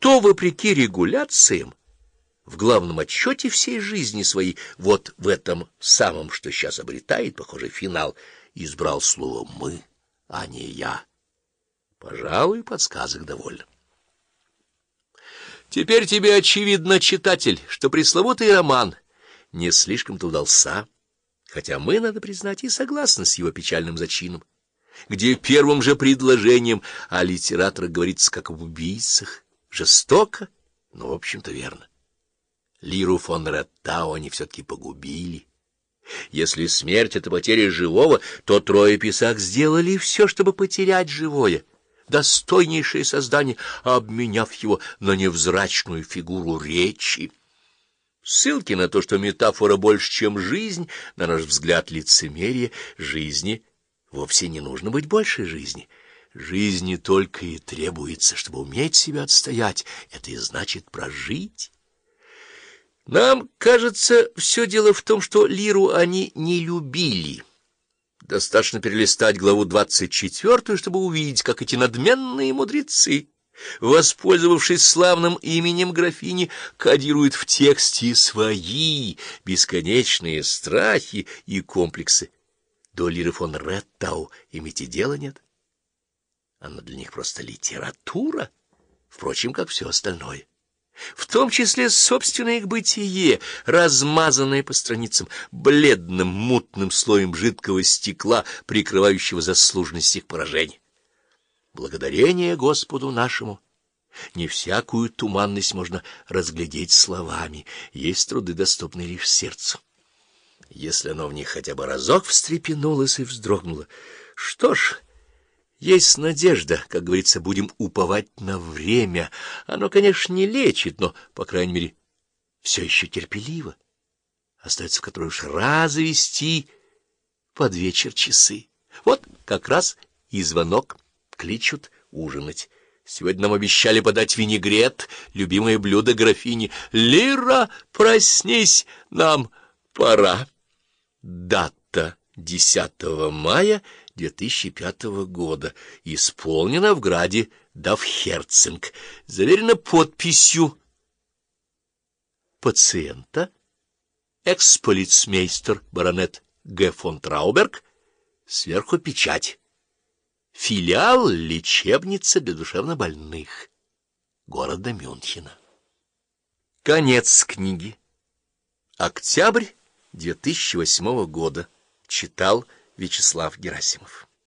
что, вопреки регуляциям, в главном отчете всей жизни своей, вот в этом самом, что сейчас обретает, похоже, финал, избрал слово «мы», а не «я». Пожалуй, подсказок довольно. Теперь тебе очевидно, читатель, что пресловутый роман не слишком-то удался, хотя мы, надо признать, и согласны с его печальным зачином, где первым же предложением о литераторах говорится как об убийцах, жестоко, но, в общем-то, верно. Лиру фон Реттау они все-таки погубили. Если смерть — это потеря живого, то трое писак сделали все, чтобы потерять живое, достойнейшее создание, обменяв его на невзрачную фигуру речи. Ссылки на то, что метафора больше, чем жизнь, на наш взгляд, лицемерие, жизни вовсе не нужно быть большей жизни. Жизни только и требуется, чтобы уметь себя отстоять, это и значит прожить. Нам кажется, все дело в том, что Лиру они не любили. Достаточно перелистать главу 24, чтобы увидеть, как эти надменные мудрецы, воспользовавшись славным именем графини, кодируют в тексте свои бесконечные страхи и комплексы. До Лиры фон Реттау иметь и дела нет. Она для них просто литература, впрочем, как все остальное. В том числе собственное их бытие, размазанное по страницам бледным мутным слоем жидкого стекла, прикрывающего заслуженность их поражений. Благодарение Господу нашему! Не всякую туманность можно разглядеть словами, есть труды, доступные лишь сердцу. Если оно в них хотя бы разок встрепенулось и вздрогнуло, что ж... Есть надежда, как говорится, будем уповать на время. Оно, конечно, не лечит, но, по крайней мере, все еще терпеливо. Остается в которой уж развести под вечер часы. Вот как раз и звонок, кличут ужинать. Сегодня нам обещали подать винегрет, любимое блюдо графини. Лира, проснись, нам пора. Дата 10 мая 2005 года. Исполнено в граде Давхерцинг. Заверено подписью пациента, экс-полицмейстер баронет Г. фон Трауберг. Сверху печать. Филиал лечебницы для душевнобольных города Мюнхена. Конец книги. Октябрь 2008 года. Читал Вячеслав Герасимов.